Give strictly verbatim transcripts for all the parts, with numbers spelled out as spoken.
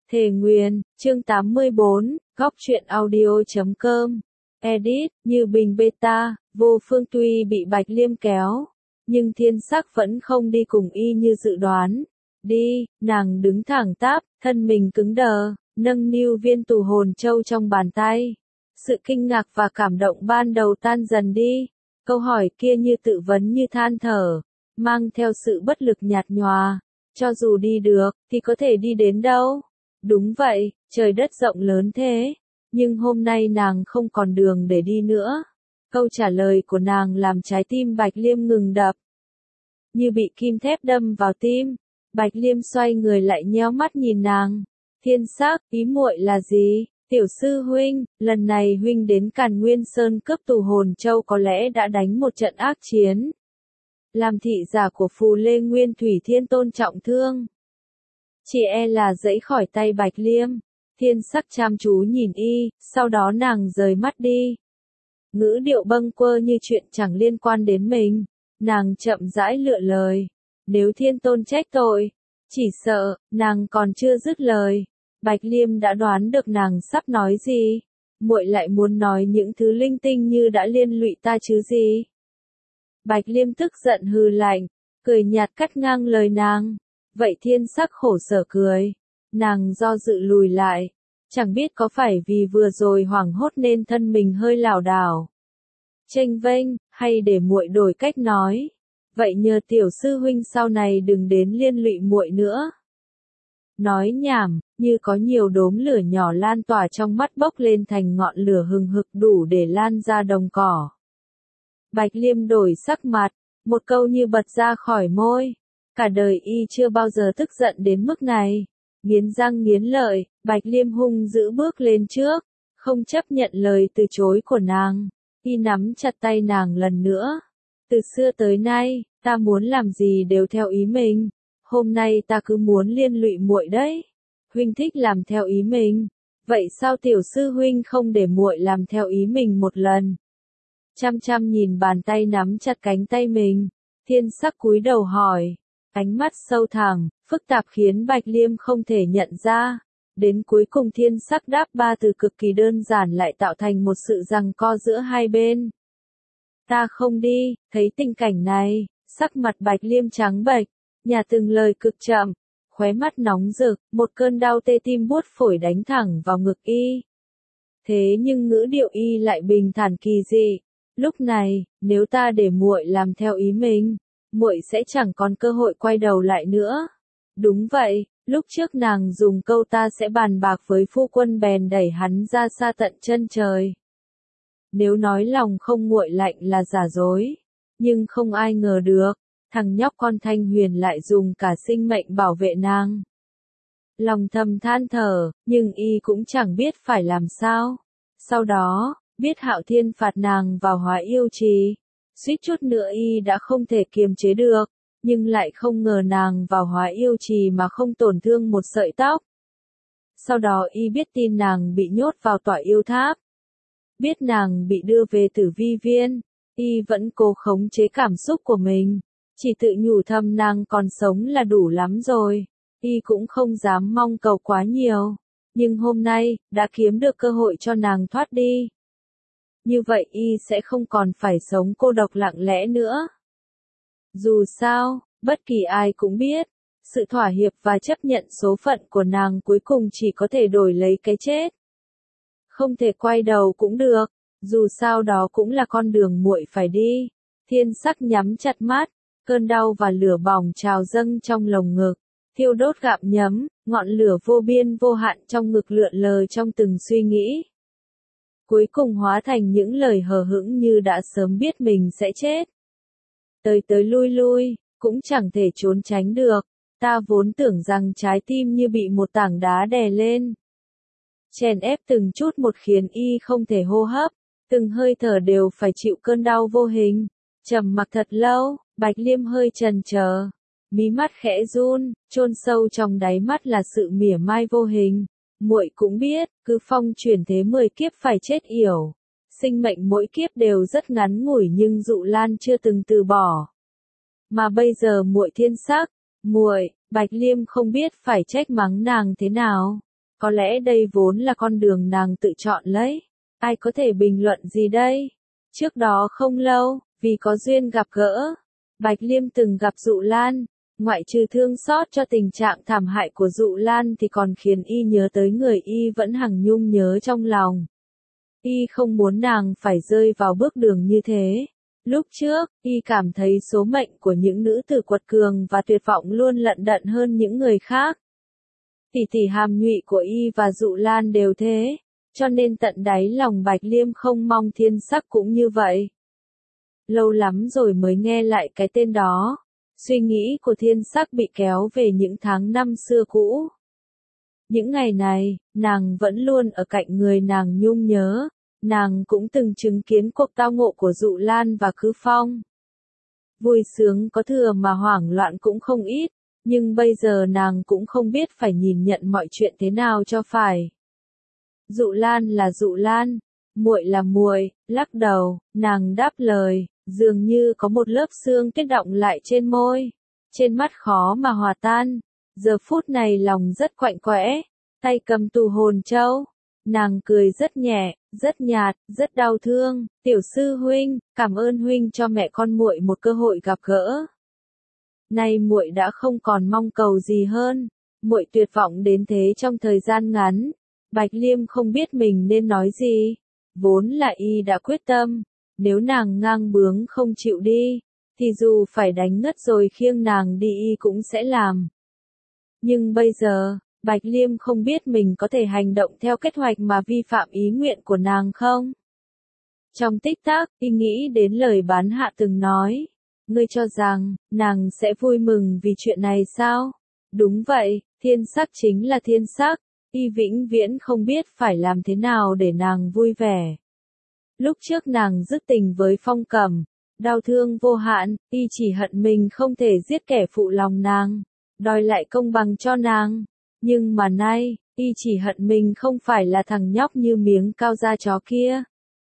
Thề Nguyền, chương tám mươi bốn, góc truyện audio chấm com. Edit, Như Bình Beta, Vô Phương tuy bị Bạch Liêm kéo, nhưng Thiên Sắc vẫn không đi cùng y như dự đoán. Đi, nàng đứng thẳng tắp, thân mình cứng đờ, nâng niu viên tù hồn châu trong bàn tay. Sự kinh ngạc và cảm động ban đầu tan dần đi. Câu hỏi kia như tự vấn như than thở, mang theo sự bất lực nhạt nhòa. Cho dù đi được, thì có thể đi đến đâu? Đúng vậy, trời đất rộng lớn thế. Nhưng hôm nay nàng không còn đường để đi nữa. Câu trả lời của nàng làm trái tim Bạch Liêm ngừng đập. Như bị kim thép đâm vào tim. Bạch Liêm xoay người lại nheo mắt nhìn nàng. Thiên Sắc, ý muội là gì? Tiểu sư huynh, lần này huynh đến Càn Nguyên Sơn cướp tù hồn châu có lẽ đã đánh một trận ác chiến. Làm thị giả của Phù Lê Nguyên Thủy Thiên Tôn trọng thương. Chỉ e là giãy khỏi tay Bạch Liêm. Thiên Sắc chăm chú nhìn y, sau đó nàng rời mắt đi. Ngữ điệu bâng quơ như chuyện chẳng liên quan đến mình. Nàng chậm rãi lựa lời. Nếu Thiên Tôn trách tội, chỉ sợ, nàng còn chưa dứt lời. Bạch Liêm đã đoán được nàng sắp nói gì. Muội lại muốn nói những thứ linh tinh như đã liên lụy ta chứ gì. Bạch Liêm tức giận hừ lạnh, cười nhạt cắt ngang lời nàng. Vậy Thiên Sắc khổ sở cười. Nàng do dự lùi lại. Chẳng biết có phải vì vừa rồi hoảng hốt nên thân mình hơi lảo đảo, chênh vênh, hay để muội đổi cách nói. Vậy nhờ tiểu sư huynh sau này đừng đến liên lụy muội nữa. Nói nhảm, như có nhiều đốm lửa nhỏ lan tỏa trong mắt bốc lên thành ngọn lửa hừng hực đủ để lan ra đồng cỏ. Bạch Liêm đổi sắc mặt, một câu như bật ra khỏi môi. Cả đời y chưa bao giờ tức giận đến mức này. Nghiến răng nghiến lợi, Bạch Liêm hung dữ bước lên trước, không chấp nhận lời từ chối của nàng. Y nắm chặt tay nàng lần nữa. Từ xưa tới nay, ta muốn làm gì đều theo ý mình. Hôm nay ta cứ muốn liên lụy muội đấy. Huynh thích làm theo ý mình. Vậy sao tiểu sư huynh không để muội làm theo ý mình một lần? Chăm chăm nhìn bàn tay nắm chặt cánh tay mình. Thiên Sắc cúi đầu hỏi. Ánh mắt sâu thẳm, phức tạp khiến Bạch Liêm không thể nhận ra. Đến cuối cùng Thiên Sắc đáp ba từ cực kỳ đơn giản lại tạo thành một sự giằng co giữa hai bên. Ta không đi. Thấy tình cảnh này, sắc mặt Bạch Liêm trắng bệch, nhả từng lời cực chậm, khóe mắt nóng rực, một cơn đau tê tim buốt phổi đánh thẳng vào ngực y. Thế nhưng ngữ điệu y lại bình thản kỳ dị. Lúc này, nếu ta để muội làm theo ý mình, muội sẽ chẳng còn cơ hội quay đầu lại nữa. Đúng vậy, lúc trước nàng dùng câu ta sẽ bàn bạc với phu quân bèn đẩy hắn ra xa tận chân trời. Nếu nói lòng không nguội lạnh là giả dối, nhưng không ai ngờ được, thằng nhóc con Thanh Huyền lại dùng cả sinh mệnh bảo vệ nàng. Lòng thầm than thở, nhưng y cũng chẳng biết phải làm sao. Sau đó, biết Hạo Thiên phạt nàng vào Hóa Yêu Trì, suýt chút nữa y đã không thể kiềm chế được, nhưng lại không ngờ nàng vào Hóa Yêu Trì mà không tổn thương một sợi tóc. Sau đó y biết tin nàng bị nhốt vào tỏa yêu tháp. Biết nàng bị đưa về Tử Vi Viên, y vẫn cố khống chế cảm xúc của mình, chỉ tự nhủ thầm nàng còn sống là đủ lắm rồi. Y cũng không dám mong cầu quá nhiều, nhưng hôm nay, đã kiếm được cơ hội cho nàng thoát đi. Như vậy y sẽ không còn phải sống cô độc lặng lẽ nữa. Dù sao, bất kỳ ai cũng biết, sự thỏa hiệp và chấp nhận số phận của nàng cuối cùng chỉ có thể đổi lấy cái chết. Không thể quay đầu cũng được, dù sao đó cũng là con đường muội phải đi. Thiên Sắc nhắm chặt mắt, cơn đau và lửa bỏng trào dâng trong lồng ngực, thiêu đốt gặm nhấm, ngọn lửa vô biên vô hạn trong ngực lượn lờ trong từng suy nghĩ. Cuối cùng hóa thành những lời hờ hững như đã sớm biết mình sẽ chết. Tới tới lui lui, cũng chẳng thể trốn tránh được, ta vốn tưởng rằng trái tim như bị một tảng đá đè lên. Chèn ép từng chút một khiến y không thể hô hấp, từng hơi thở đều phải chịu cơn đau vô hình. Trầm mặc thật lâu, Bạch Liêm hơi chần chờ, mí mắt khẽ run, chôn sâu trong đáy mắt là sự mỉa mai vô hình. Muội cũng biết, cứ phong chuyển thế mười kiếp phải chết yểu. Sinh mệnh mỗi kiếp đều rất ngắn ngủi nhưng Dụ Lan chưa từng từ bỏ. Mà bây giờ muội Thiên Sắc, muội, Bạch Liêm không biết phải trách mắng nàng thế nào. Có lẽ đây vốn là con đường nàng tự chọn lấy. Ai có thể bình luận gì đây? Trước đó không lâu, vì có duyên gặp gỡ, Bạch Liêm từng gặp Dụ Lan. Ngoại trừ thương xót cho tình trạng thảm hại của Dụ Lan thì còn khiến y nhớ tới người y vẫn hằng nhung nhớ trong lòng. Y không muốn nàng phải rơi vào bước đường như thế. Lúc trước, y cảm thấy số mệnh của những nữ tử quật cường và tuyệt vọng luôn lận đận hơn những người khác. Tỷ tỷ hàm nhụy của y và Dụ Lan đều thế, cho nên tận đáy lòng Bạch Liêm không mong Thiên Sắc cũng như vậy. Lâu lắm rồi mới nghe lại cái tên đó. Suy nghĩ của Thiên Sắc bị kéo về những tháng năm xưa cũ. Những ngày này, nàng vẫn luôn ở cạnh người nàng nhung nhớ. Nàng cũng từng chứng kiến cuộc tao ngộ của Dụ Lan và Cứ Phong. Vui sướng có thừa mà hoảng loạn cũng không ít, nhưng bây giờ nàng cũng không biết phải nhìn nhận mọi chuyện thế nào cho phải. Dụ Lan là Dụ Lan, muội là muội, lắc đầu, nàng đáp lời, dường như có một lớp sương kết đọng lại trên môi, trên mắt khó mà hòa tan. Giờ phút này lòng rất quạnh quẽ, tay cầm tù hồn châu. Nàng cười rất nhẹ, rất nhạt, rất đau thương. Tiểu sư huynh, cảm ơn huynh cho mẹ con muội một cơ hội gặp gỡ. Nay muội đã không còn mong cầu gì hơn. Muội tuyệt vọng đến thế trong thời gian ngắn. Bạch Liêm không biết mình nên nói gì. Vốn là y đã quyết tâm, nếu nàng ngang bướng không chịu đi, thì dù phải đánh ngất rồi khiêng nàng đi y cũng sẽ làm. Nhưng bây giờ, Bạch Liêm không biết mình có thể hành động theo kế hoạch mà vi phạm ý nguyện của nàng không? Trong tích tắc, y nghĩ đến lời bán hạ từng nói. Ngươi cho rằng, nàng sẽ vui mừng vì chuyện này sao? Đúng vậy, Thiên Sắc chính là Thiên Sắc. Y vĩnh viễn không biết phải làm thế nào để nàng vui vẻ. Lúc trước nàng dứt tình với Phong Cẩm, đau thương vô hạn, y chỉ hận mình không thể giết kẻ phụ lòng nàng, đòi lại công bằng cho nàng. Nhưng mà nay, y chỉ hận mình không phải là thằng nhóc như miếng cao da chó kia.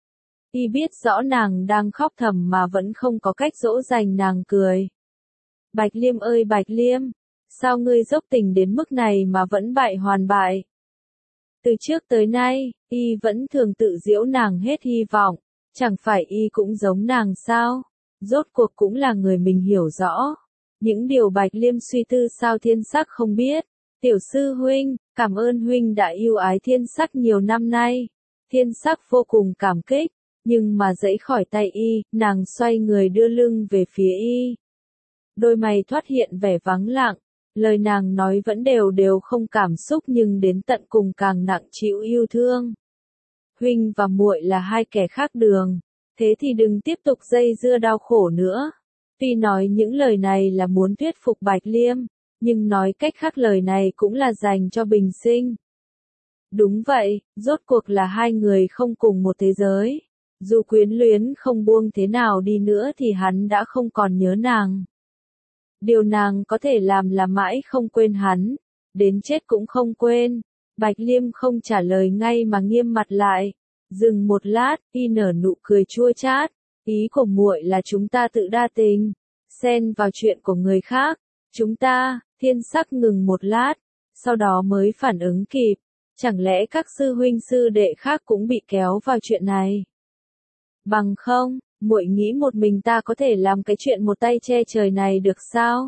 Y biết rõ nàng đang khóc thầm mà vẫn không có cách dỗ dành nàng cười. Bạch Liêm ơi Bạch Liêm, sao ngươi dốc tình đến mức này mà vẫn bại hoàn bại? Từ trước tới nay, y vẫn thường tự giễu nàng hết hy vọng, chẳng phải y cũng giống nàng sao? Rốt cuộc cũng là người mình hiểu rõ. Những điều Bạch Liêm suy tư sao Thiên Sắc không biết. Tiểu sư huynh, cảm ơn huynh đã yêu ái Thiên Sắc nhiều năm nay. Thiên Sắc vô cùng cảm kích, nhưng mà giãy khỏi tay y, nàng xoay người đưa lưng về phía y. Đôi mày thoát hiện vẻ vắng lặng, lời nàng nói vẫn đều đều không cảm xúc nhưng đến tận cùng càng nặng chịu yêu thương. Huynh và muội là hai kẻ khác đường, thế thì đừng tiếp tục dây dưa đau khổ nữa. Tuy nói những lời này là muốn thuyết phục Bạch Liêm, nhưng nói cách khác lời này cũng là dành cho Bình Sinh. Đúng vậy, rốt cuộc là hai người không cùng một thế giới. Dù quyến luyến không buông thế nào đi nữa thì hắn đã không còn nhớ nàng. Điều nàng có thể làm là mãi không quên hắn, đến chết cũng không quên. Bạch Liêm không trả lời ngay mà nghiêm mặt lại. Dừng một lát, y nở nụ cười chua chát. Ý của muội là chúng ta tự đa tình, xen vào chuyện của người khác. Chúng ta, Thiên Sắc ngừng một lát, sau đó mới phản ứng kịp. Chẳng lẽ các sư huynh sư đệ khác cũng bị kéo vào chuyện này? Bằng không, muội nghĩ một mình ta có thể làm cái chuyện một tay che trời này được sao?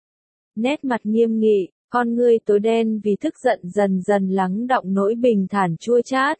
Nét mặt nghiêm nghị, con ngươi tối đen vì tức giận dần dần lắng đọng nỗi bình thản chua chát.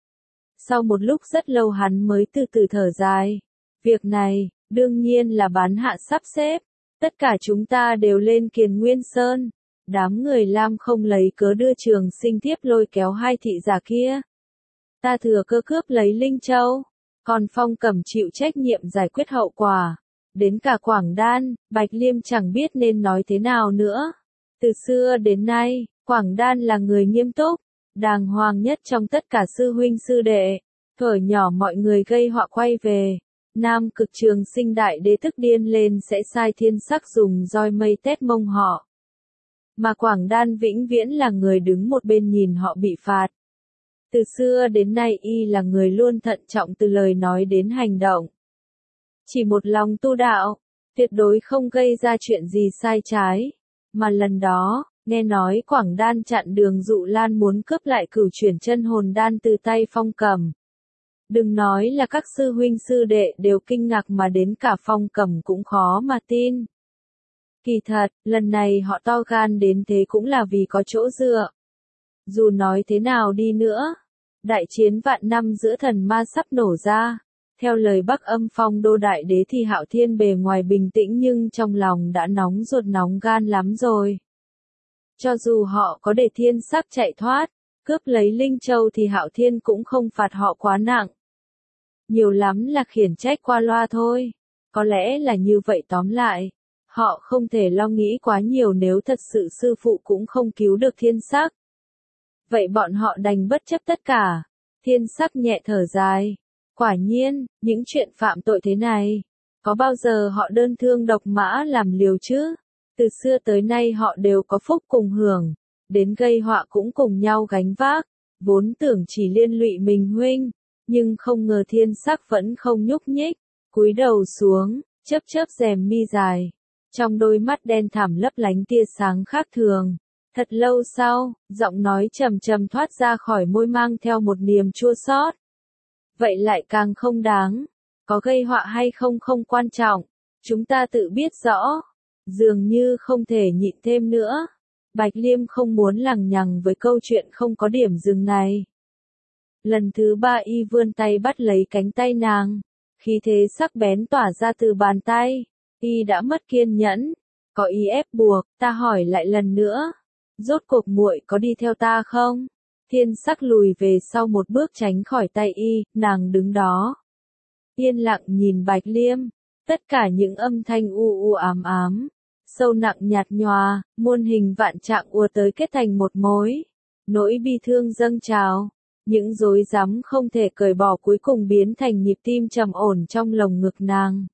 Sau một lúc rất lâu hắn mới từ từ thở dài. Việc này, đương nhiên là bán hạ sắp xếp. Tất cả chúng ta đều lên Kiền Nguyên Sơn. Đám người Lam không lấy cớ đưa Trường Sinh tiếp lôi kéo hai thị giả kia. Ta thừa cơ cướp lấy Linh Châu. Còn Phong Cẩm chịu trách nhiệm giải quyết hậu quả. Đến cả Quảng Đan, Bạch Liêm chẳng biết nên nói thế nào nữa. Từ xưa đến nay, Quảng Đan là người nghiêm túc, đàng hoàng nhất trong tất cả sư huynh sư đệ. Thuở nhỏ mọi người gây họa quay về. Nam Cực Trường Sinh đại đế tức điên lên sẽ sai Thiên Sắc dùng roi mây tét mông họ. Mà Quảng Đan vĩnh viễn là người đứng một bên nhìn họ bị phạt. Từ xưa đến nay y là người luôn thận trọng từ lời nói đến hành động. Chỉ một lòng tu đạo, tuyệt đối không gây ra chuyện gì sai trái. Mà lần đó, Nghe nói Quảng Đan chặn đường Dụ Lan muốn cướp lại cửu chuyển chân hồn đan từ tay Phong Cầm. Đừng nói là các sư huynh sư đệ đều kinh ngạc mà đến cả Phong Cầm cũng khó mà tin. Kỳ thật, lần này họ to gan đến thế cũng là vì có chỗ dựa. Dù nói thế nào đi nữa, đại chiến vạn năm giữa thần ma sắp nổ ra. Theo lời Bắc Âm Phong Đô Đại Đế thì Hạo Thiên bề ngoài bình tĩnh nhưng trong lòng đã nóng ruột nóng gan lắm rồi. Cho dù họ có để Thiên Sắc chạy thoát, cướp lấy Linh Châu thì Hạo Thiên cũng không phạt họ quá nặng. Nhiều lắm là khiển trách qua loa thôi. Có lẽ là như vậy tóm lại. Họ không thể lo nghĩ quá nhiều nếu thật sự sư phụ cũng không cứu được Thiên Sắc. Vậy bọn họ đành bất chấp tất cả. Thiên Sắc nhẹ thở dài. Quả nhiên, những chuyện phạm tội thế này, có bao giờ họ đơn thương độc mã làm liều chứ? Từ xưa tới nay họ đều có phúc cùng hưởng, đến gây họa cũng cùng nhau gánh vác, vốn tưởng chỉ liên lụy mình huynh, nhưng không ngờ Thiên Sắc vẫn không nhúc nhích, cúi đầu xuống, chớp chớp rèm mi dài, trong đôi mắt đen thẳm lấp lánh tia sáng khác thường. Thật lâu sau, giọng nói trầm trầm thoát ra khỏi môi mang theo một niềm chua xót. Vậy lại càng không đáng, có gây họa hay không không quan trọng, chúng ta tự biết rõ. Dường như không thể nhịn thêm nữa. Bạch Liêm không muốn lằng nhằng với câu chuyện không có điểm dừng này. Lần thứ ba y vươn tay bắt lấy cánh tay nàng, khí thế sắc bén tỏa ra từ bàn tay. Y đã mất kiên nhẫn, có ý ép buộc, ta hỏi lại lần nữa, rốt cuộc muội có đi theo ta không? Thiên Sắc lùi về sau một bước tránh khỏi tay y, nàng đứng đó. Yên lặng nhìn Bạch Liêm, tất cả những âm thanh u u ám ám, sâu nặng nhạt nhòa, muôn hình vạn trạng ùa tới kết thành một mối. Nỗi bi thương dâng trào, những rối rắm không thể cởi bỏ cuối cùng biến thành nhịp tim trầm ổn trong lồng ngực nàng.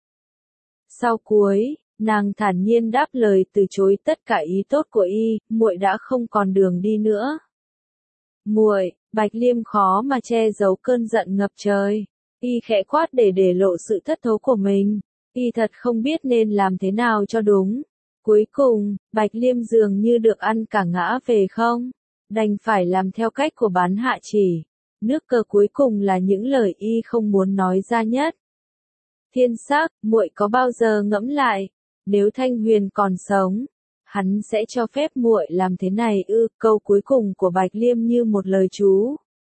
Sau cuối, nàng thản nhiên đáp lời từ chối tất cả ý tốt của y, muội đã không còn đường đi nữa. Muội, Bạch Liêm khó mà che giấu cơn giận ngập trời. Y khẽ quát để để lộ sự thất thố của mình. Y thật không biết nên làm thế nào cho đúng. Cuối cùng, Bạch Liêm dường như được ăn cả ngã về không? Đành phải làm theo cách của bán hạ chỉ. Nước cờ cuối cùng là những lời y không muốn nói ra nhất. Thiên Sắc, muội có bao giờ ngẫm lại, nếu Thanh Huyền còn sống, hắn sẽ cho phép muội làm thế này ư? Câu cuối cùng của Bạch Liêm như một lời chú.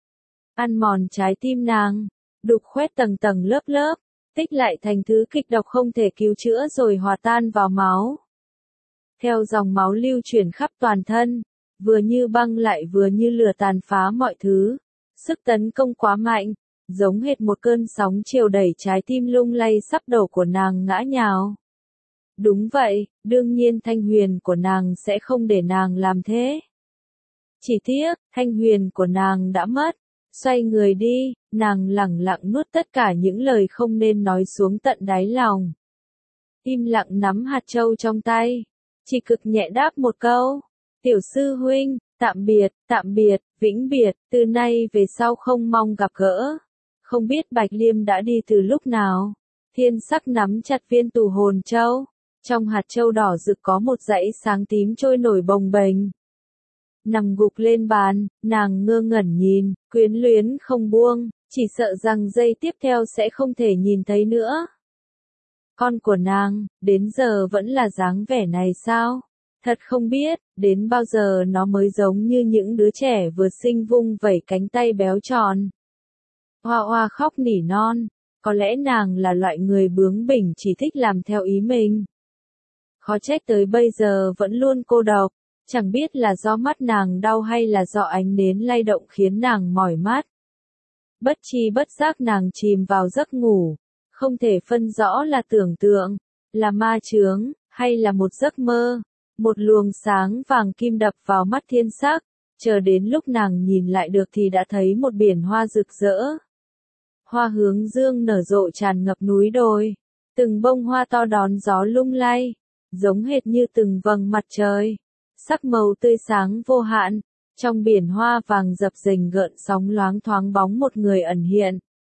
Ăn mòn trái tim nàng, đục khoét tầng tầng lớp lớp, tích lại thành thứ kịch độc không thể cứu chữa rồi hòa tan vào máu. Theo dòng máu lưu chuyển khắp toàn thân, vừa như băng lại vừa như lửa tàn phá mọi thứ. Sức tấn công quá mạnh, giống hệt một cơn sóng chiều đẩy trái tim lung lay sắp đổ của nàng ngã nhào. Đúng vậy, đương nhiên Thanh Huyền của nàng sẽ không để nàng làm thế. Chỉ tiếc, Thanh Huyền của nàng đã mất. Xoay người đi, nàng lẳng lặng nuốt tất cả những lời không nên nói xuống tận đáy lòng. Im lặng nắm hạt châu trong tay, chỉ cực nhẹ đáp một câu. Tiểu sư huynh, tạm biệt, tạm biệt, vĩnh biệt, từ nay về sau không mong gặp gỡ. Không biết Bạch Liêm đã đi từ lúc nào. Thiên Sắc nắm chặt viên tù hồn châu. Trong hạt châu đỏ rực có một dãy sáng tím trôi nổi bồng bềnh. Nằm gục lên bàn, nàng ngơ ngẩn nhìn, quyến luyến không buông, chỉ sợ rằng giây tiếp theo sẽ không thể nhìn thấy nữa. Con của nàng, đến giờ vẫn là dáng vẻ này sao? Thật không biết, đến bao giờ nó mới giống như những đứa trẻ vừa sinh vung vẩy cánh tay béo tròn. Hoa hoa khóc nỉ non, có lẽ nàng là loại người bướng bỉnh chỉ thích làm theo ý mình. Khó trách tới bây giờ vẫn luôn cô độc. Chẳng biết là do mắt nàng đau hay là do ánh nến lay động khiến nàng mỏi mắt. Bất chi bất giác nàng chìm vào giấc ngủ, không thể phân rõ là tưởng tượng, là ma chướng, hay là một giấc mơ. Một luồng sáng vàng kim đập vào mắt Thiên Sắc, chờ đến lúc nàng nhìn lại được thì đã thấy một biển hoa rực rỡ. Hoa hướng dương nở rộ tràn ngập núi đồi, từng bông hoa to đón gió lung lay, giống hệt như từng vầng mặt trời. Sắc màu tươi sáng vô hạn, trong biển hoa vàng dập dềnh gợn sóng loáng thoáng bóng một người ẩn hiện.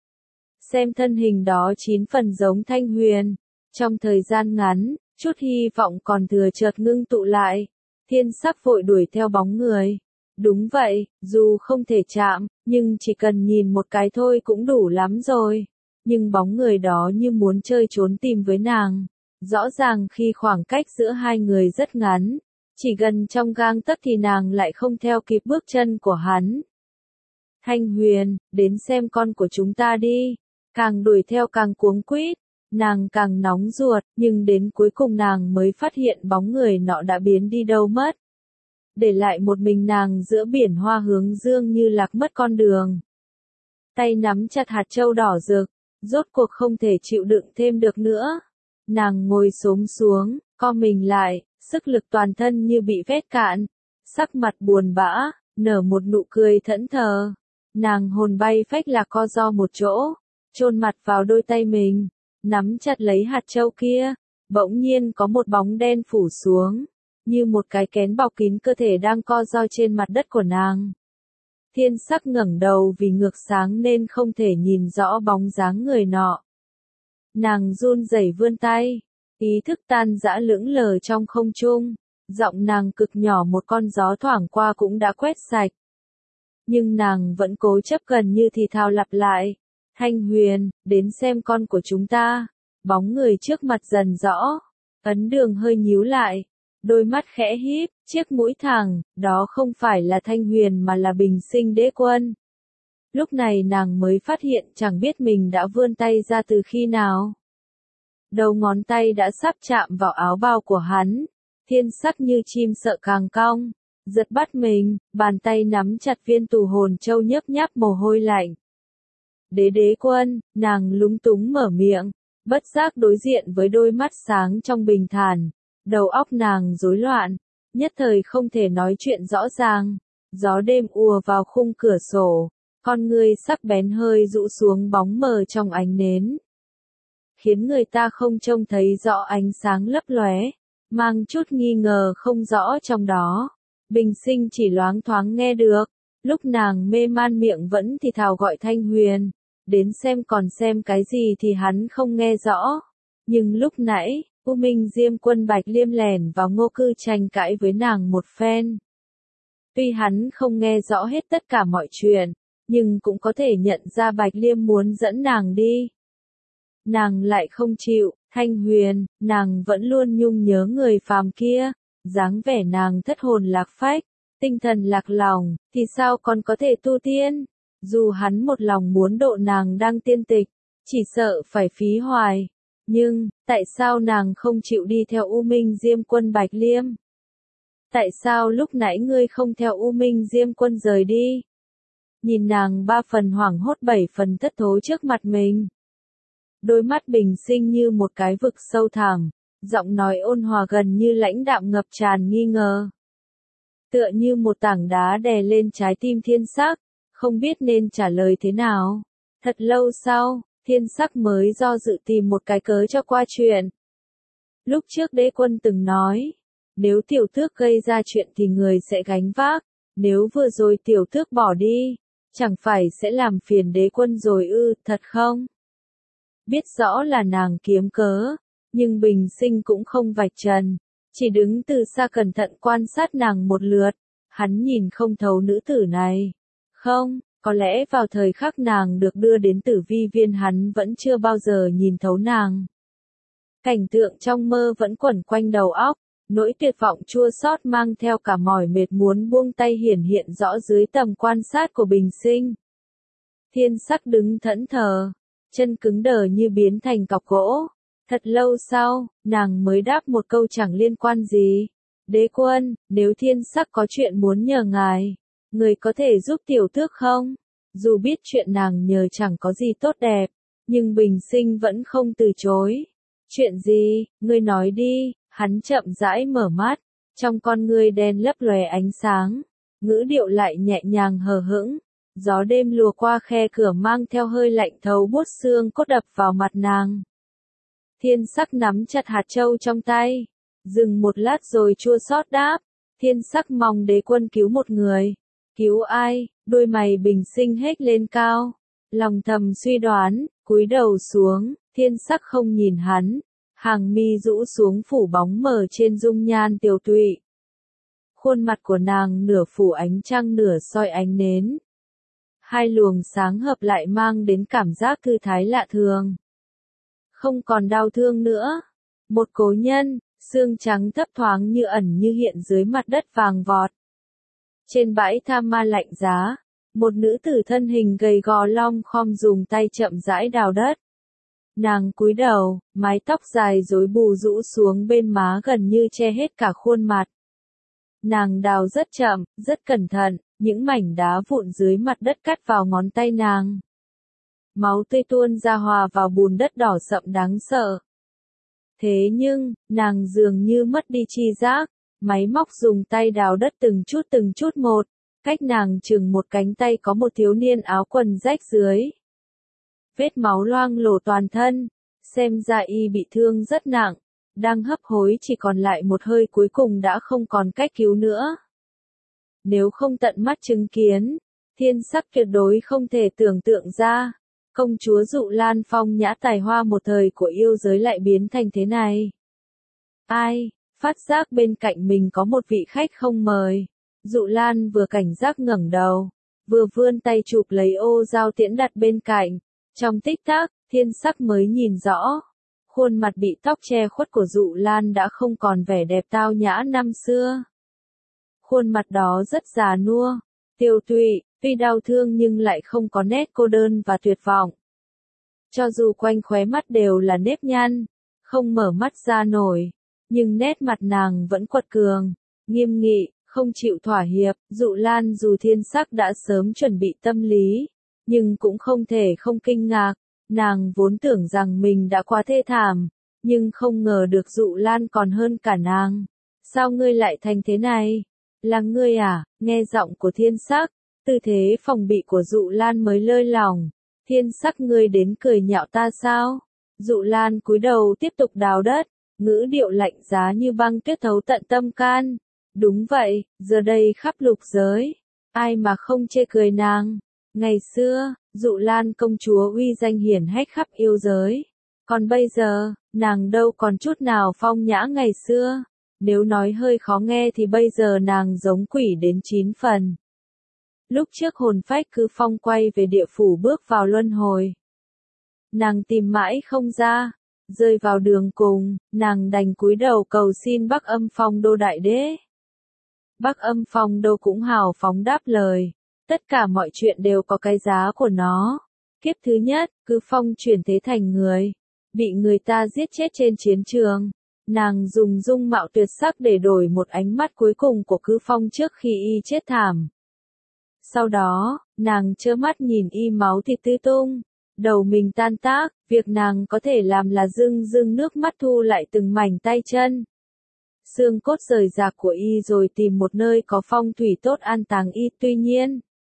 Xem thân hình đó chín phần giống Thanh Huyền, trong thời gian ngắn, chút hy vọng còn thừa chợt ngưng tụ lại, Thiên sắc vội đuổi theo bóng người. Đúng vậy, dù không thể chạm, nhưng chỉ cần nhìn một cái thôi cũng đủ lắm rồi. Nhưng bóng người đó như muốn chơi trốn tìm với nàng. Rõ ràng khi khoảng cách giữa hai người rất ngắn, chỉ gần trong gang tấc thì nàng lại không theo kịp bước chân của hắn. Thanh Huyền, đến xem con của chúng ta đi. Càng đuổi theo càng cuống quýt, nàng càng nóng ruột, nhưng đến cuối cùng nàng mới phát hiện bóng người nọ đã biến đi đâu mất. Để lại một mình nàng giữa biển hoa hướng dương như lạc mất con đường. Tay nắm chặt hạt châu đỏ rực, rốt cuộc không thể chịu đựng thêm được nữa. Nàng ngồi xổm xuống, co mình lại, sức lực toàn thân như bị vét cạn, sắc mặt buồn bã, nở một nụ cười thẫn thờ. Nàng hồn bay phách lạc co ro một chỗ, chôn mặt vào đôi tay mình, nắm chặt lấy hạt châu kia, bỗng nhiên có một bóng đen phủ xuống, như một cái kén bọc kín cơ thể đang co ro trên mặt đất của nàng. Thiên sắc ngẩng đầu vì ngược sáng nên không thể nhìn rõ bóng dáng người nọ. Nàng run rẩy vươn tay, ý thức tan rã lững lờ trong không trung, giọng nàng cực nhỏ một con gió thoảng qua cũng đã quét sạch. Nhưng nàng vẫn cố chấp gần như thì thào lặp lại, Thanh Huyền, đến xem con của chúng ta. Bóng người trước mặt dần rõ, ấn đường hơi nhíu lại, đôi mắt khẽ híp, chiếc mũi thẳng, đó không phải là Thanh Huyền mà là Bình Sinh Đế Quân. Lúc này nàng mới phát hiện chẳng biết mình đã vươn tay ra từ khi nào. Đầu ngón tay đã sắp chạm vào áo bào của hắn, thiên sắc như chim sợ càng cong, giật bắt mình, bàn tay nắm chặt viên tù hồn châu nhấp nháp mồ hôi lạnh. Đế Đế Quân, nàng lúng túng mở miệng, bất giác đối diện với đôi mắt sáng trong bình thản, đầu óc nàng rối loạn, nhất thời không thể nói chuyện rõ ràng. Gió đêm ùa vào khung cửa sổ, con ngươi sắc bén hơi rũ xuống bóng mờ trong ánh nến, khiến người ta không trông thấy rõ ánh sáng lấp lóe, mang chút nghi ngờ không rõ trong đó. Bình Sinh chỉ loáng thoáng nghe được, lúc nàng mê man miệng vẫn thì thào gọi Thanh Huyền, đến xem còn xem cái gì thì hắn không nghe rõ. Nhưng lúc nãy, U Minh Diêm Quân Bạch Liêm lẻn vào Ngô Cư tranh cãi với nàng một phen. Tuy hắn không nghe rõ hết tất cả mọi chuyện, nhưng cũng có thể nhận ra Bạch Liêm muốn dẫn nàng đi. Nàng lại không chịu, Thanh Huyền, nàng vẫn luôn nhung nhớ người phàm kia, dáng vẻ nàng thất hồn lạc phách, tinh thần lạc lòng, thì sao còn có thể tu tiên? Dù hắn một lòng muốn độ nàng đang tiên tịch, chỉ sợ phải phí hoài. Nhưng, tại sao nàng không chịu đi theo U Minh Diêm Quân Bạch Liêm? Tại sao lúc nãy ngươi không theo U Minh Diêm Quân rời đi? Nhìn nàng ba phần hoảng hốt bảy phần thất thố trước mặt mình. Đôi mắt Bình Sinh như một cái vực sâu thẳm, giọng nói ôn hòa gần như lãnh đạm ngập tràn nghi ngờ. Tựa như một tảng đá đè lên trái tim thiên sắc, không biết nên trả lời thế nào. Thật lâu sau, thiên sắc mới do dự tìm một cái cớ cho qua chuyện. Lúc trước Đế Quân từng nói, nếu tiểu tước gây ra chuyện thì người sẽ gánh vác, nếu vừa rồi tiểu tước bỏ đi, chẳng phải sẽ làm phiền Đế Quân rồi ư, thật không? Biết rõ là nàng kiếm cớ, nhưng Bình Sinh cũng không vạch trần, chỉ đứng từ xa cẩn thận quan sát nàng một lượt, hắn nhìn không thấu nữ tử này. Không, có lẽ vào thời khắc nàng được đưa đến Tử Vi Viên hắn vẫn chưa bao giờ nhìn thấu nàng. Cảnh tượng trong mơ vẫn quẩn quanh đầu óc, nỗi tuyệt vọng chua xót mang theo cả mỏi mệt muốn buông tay hiển hiện rõ dưới tầm quan sát của Bình Sinh. Thiên sắc đứng thẫn thờ, chân cứng đờ như biến thành cọc gỗ. Thật lâu sau, nàng mới đáp một câu chẳng liên quan gì. Đế Quân, nếu thiên sắc có chuyện muốn nhờ ngài, người có thể giúp tiểu tước không? Dù biết chuyện nàng nhờ chẳng có gì tốt đẹp, nhưng Bình Sinh vẫn không từ chối. Chuyện gì, ngươi nói đi, hắn chậm rãi mở mắt, trong con ngươi đen lấp lóe ánh sáng, ngữ điệu lại nhẹ nhàng hờ hững. Gió đêm lùa qua khe cửa mang theo hơi lạnh thấu buốt xương cốt đập vào mặt nàng. Thiên sắc nắm chặt hạt châu trong tay, dừng một lát rồi chua xót đáp, thiên sắc mong Đế Quân cứu một người. Cứu ai? Đôi mày Bình Sinh hết lên cao, lòng thầm suy đoán, cúi đầu xuống, thiên sắc không nhìn hắn, hàng mi rũ xuống phủ bóng mờ trên dung nhan tiều tụy. Khuôn mặt của nàng nửa phủ ánh trăng nửa soi ánh nến. Hai luồng sáng hợp lại mang đến cảm giác thư thái lạ thường. Không còn đau thương nữa. Một cố nhân, xương trắng thấp thoáng như ẩn như hiện dưới mặt đất vàng vọt. Trên bãi tha ma lạnh giá, một nữ tử thân hình gầy gò long khom dùng tay chậm rãi đào đất. Nàng cúi đầu, mái tóc dài rối bù rũ xuống bên má gần như che hết cả khuôn mặt. Nàng đào rất chậm, rất cẩn thận, những mảnh đá vụn dưới mặt đất cắt vào ngón tay nàng. Máu tươi tuôn ra hòa vào bùn đất đỏ sậm đáng sợ. Thế nhưng, nàng dường như mất đi tri giác, máy móc dùng tay đào đất từng chút từng chút một, cách nàng chừng một cánh tay có một thiếu niên áo quần rách dưới. Vết máu loang lổ toàn thân, xem ra y bị thương rất nặng, đang hấp hối chỉ còn lại một hơi cuối cùng đã không còn cách cứu nữa. Nếu không tận mắt chứng kiến, Thiên Sắc tuyệt đối không thể tưởng tượng ra, công chúa Dụ Lan phong nhã tài hoa một thời của yêu giới lại biến thành thế này. Ai, phát giác bên cạnh mình có một vị khách không mời. Dụ Lan vừa cảnh giác ngẩng đầu, vừa vươn tay chụp lấy ô dao tiễn đặt bên cạnh. Trong tích tắc, Thiên Sắc mới nhìn rõ. Khuôn mặt bị tóc che khuất của Dụ Lan đã không còn vẻ đẹp tao nhã năm xưa. Khuôn mặt đó rất già nua, tiêu tụy, tuy đau thương nhưng lại không có nét cô đơn và tuyệt vọng. Cho dù quanh khóe mắt đều là nếp nhăn, không mở mắt ra nổi, nhưng nét mặt nàng vẫn quật cường, nghiêm nghị, không chịu thỏa hiệp. Dụ Lan dù Thiên Sắc đã sớm chuẩn bị tâm lý, nhưng cũng không thể không kinh ngạc. Nàng vốn tưởng rằng mình đã quá thê thảm, nhưng không ngờ được Dụ Lan còn hơn cả nàng. Sao ngươi lại thành thế này? Là ngươi à? Nghe giọng của Thiên Sắc, tư thế phòng bị của Dụ Lan mới lơi lỏng. Thiên Sắc, ngươi đến cười nhạo ta sao? Dụ Lan cúi đầu tiếp tục đào đất, ngữ điệu lạnh giá như băng tuyết thấu tận tâm can. Đúng vậy, giờ đây khắp lục giới, ai mà không chê cười nàng. Ngày xưa, Dụ Lan công chúa uy danh hiển hách khắp yêu giới. Còn bây giờ, nàng đâu còn chút nào phong nhã ngày xưa. Nếu nói hơi khó nghe thì bây giờ nàng giống quỷ đến chín phần. Lúc trước hồn phách Cứ Phong quay về địa phủ bước vào luân hồi. Nàng tìm mãi không ra, rơi vào đường cùng, nàng đành cúi đầu cầu xin Bắc Âm Phong Đô đại đế. Bắc Âm Phong Đô cũng hào phóng đáp lời. Tất cả mọi chuyện đều có cái giá của nó. Kiếp thứ nhất, Cứ Phong chuyển thế thành người, bị người ta giết chết trên chiến trường. Nàng dùng dung mạo tuyệt sắc để đổi một ánh mắt cuối cùng của Cứ Phong trước khi y chết thảm. Sau đó, nàng trơ mắt nhìn y máu thịt tứ tung, đầu mình tan tác, việc nàng có thể làm là rưng rưng nước mắt thu lại từng mảnh tay chân. Xương cốt rời rạc của y rồi tìm một nơi có phong thủy tốt an táng y. Tuy nhiên,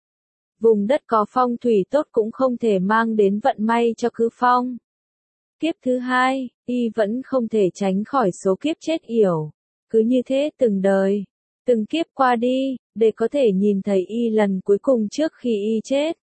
vùng đất có phong thủy tốt cũng không thể mang đến vận may cho Cứ Phong. Kiếp thứ hai, y vẫn không thể tránh khỏi số kiếp chết yểu. Cứ như thế từng đời, từng kiếp qua đi, để có thể nhìn thấy y lần cuối cùng trước khi y chết.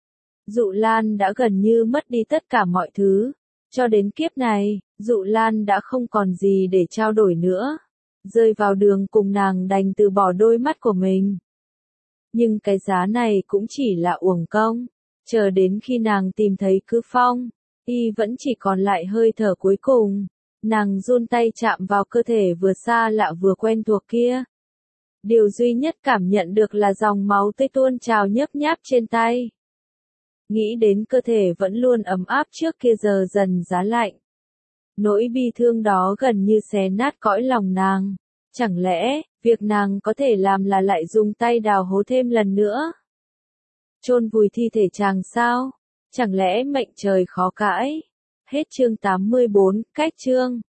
Dụ Lan đã gần như mất đi tất cả mọi thứ. Cho đến kiếp này, Dụ Lan đã không còn gì để trao đổi nữa. Rơi vào đường cùng, nàng đành từ bỏ đôi mắt của mình. Nhưng cái giá này cũng chỉ là uổng công. Chờ đến khi nàng tìm thấy Cứ Phong, y vẫn chỉ còn lại hơi thở cuối cùng. Nàng run tay chạm vào cơ thể vừa xa lạ vừa quen thuộc kia. Điều duy nhất cảm nhận được là dòng máu tươi tuôn trào nhấp nháp trên tay. Nghĩ đến cơ thể vẫn luôn ấm áp trước kia giờ dần giá lạnh. Nỗi bi thương đó gần như xé nát cõi lòng nàng. Chẳng lẽ, việc nàng có thể làm là lại dùng tay đào hố thêm lần nữa? Chôn vùi thi thể chàng sao? Chẳng lẽ mệnh trời khó cãi? Hết chương tám mươi bốn, cách chương.